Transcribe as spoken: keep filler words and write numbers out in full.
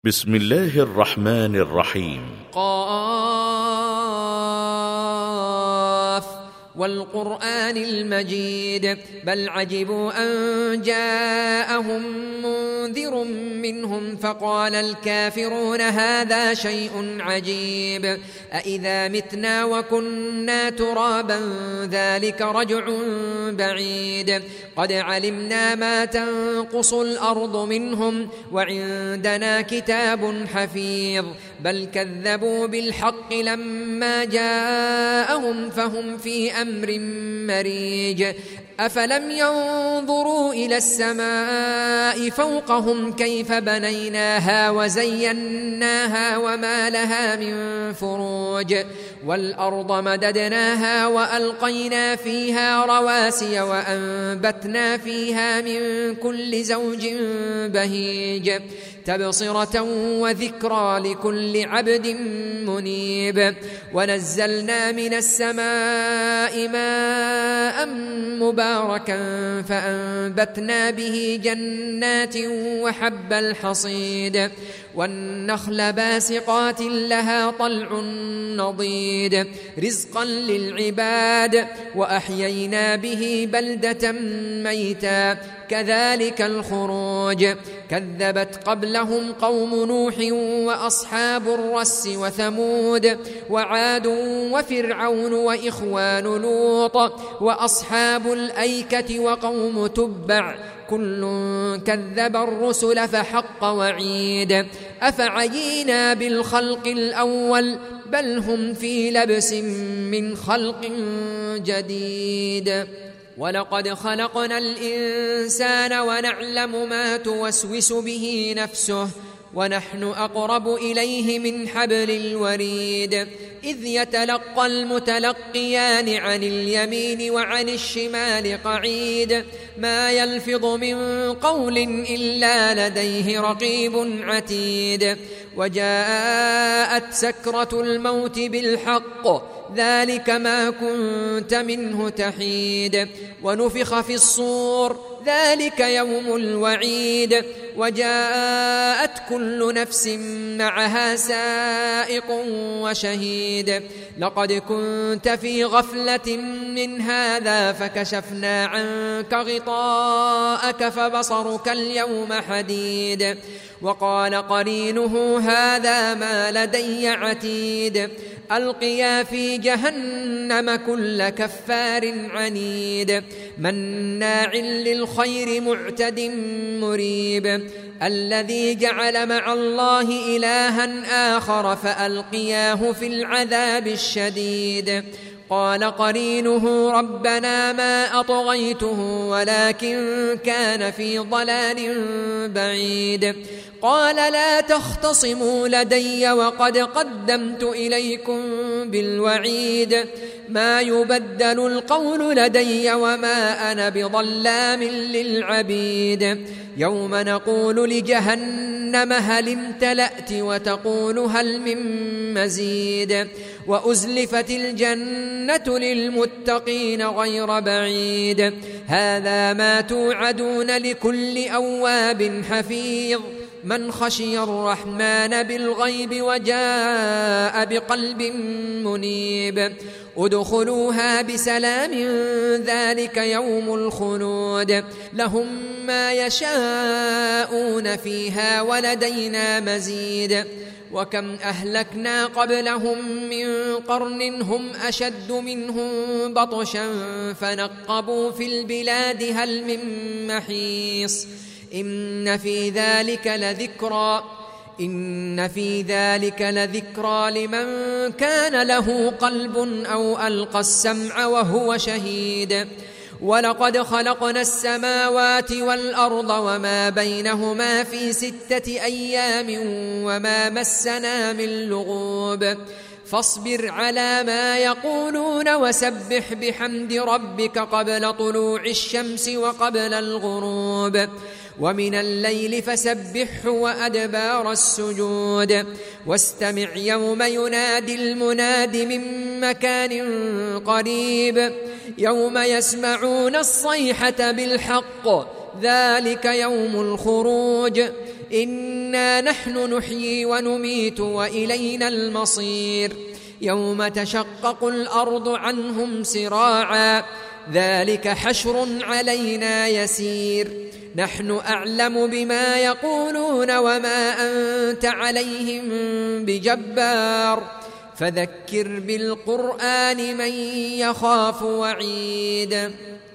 بسم الله الرحمن الرحيم. قاف والقرآن المجيد بل عجبوا أن جاءهم منذر منهم فقال الكافرون هذا شيء عجيب أإذا متنا وكنا ترابا ذلك رجع بعيد قد علمنا ما تنقص الأرض منهم وعندنا كتاب حفيظ بل كذبوا بالحق لما جاءهم فهم في أمر مريج أفلم ينظروا إلى السماء فوقهم كيف بنيناها وزيناها وما لها من فروج والأرض مددناها وألقينا فيها رواسي وأنبتنا فيها من كل زوج بهيج تبصرة وذكرى لكل عبد منيب ونزلنا من السماء ماء مباركا فأنبتنا به جنات وحب الحصيد والنخل باسقات لها طلع نضيد رزقا للعباد وأحيينا به بلدة ميتا كذلك الخروج كذبت قبلهم قوم نوح وأصحاب الرس وثمود وعاد وفرعون وإخوان لوط وأصحاب الأيكة وقوم تبع كل كذب الرسل فحق وعيد أفعينا بالخلق الأول بل هم في لبس من خلق جديد ولقد خلقنا الإنسان ونعلم ما توسوس به نفسه ونحن أقرب إليه من حبل الوريد إذ يتلقى المتلقيان عن اليمين وعن الشمال قعيد ما يلفظ من قول إلا لديه رقيب عتيد وجاءت سكرة الموت بالحق ذلك ما كنت منه تحيد ونفخ في الصور ذلك يوم الوعيد وجاءت كل نفس معها سائق وشهيد لقد كنت في غفلة من هذا فكشفنا عنك غطاءك فبصرك اليوم حديد وقال قرينه هذا ما لدي عتيد ألقيا في جهنم كل كفار عنيد مناع للخير معتد مريب الذي جعل مع الله إلها آخر فألقياه في العذاب الشديد قال قرينه ربنا ما أطغيته ولكن كان في ضلال بعيد قال لا تختصموا لدي وقد قدمت إليكم بالوعيد ما يبدل القول لدي وما أنا بظلام للعبيد يوم نقول لجهنم هل امتلأت وتقول هل من مزيد وأزلفت الجنة للمتقين غير بعيد هذا ما توعدون لكل أواب حفيظ من خشي الرحمن بالغيب وجاء بقلب منيب ادخلوها بسلام ذلك يوم الخلود لهم ما يشاءون فيها ولدينا مزيد وكم أهلكنا قبلهم من قرن هم أشد منهم بطشا فنقبوا في البلاد هل من محيص إن في ذلك لذكرى إن في ذلك لذكرى لمن كان له قلب أو ألقى السمع وهو شهيد ولقد خلقنا السماوات والأرض وما بينهما في ستة أيام وما مسنا من لغوب فاصبر على ما يقولون وسبح بحمد ربك قبل طلوع الشمس وقبل الغروب ومن الليل فسبحه وأدبار السجود واستمع يوم ينادي المناد من مكان قريب يوم يسمعون الصيحة بالحق ذلك يوم الخروج إن إنا نحن نحيي ونميت وإلينا المصير يوم تشقق الأرض عنهم سراعا ذلك حشر علينا يسير نحن أعلم بما يقولون وما أنت عليهم بجبار فذكر بالقرآن من يخاف وعيد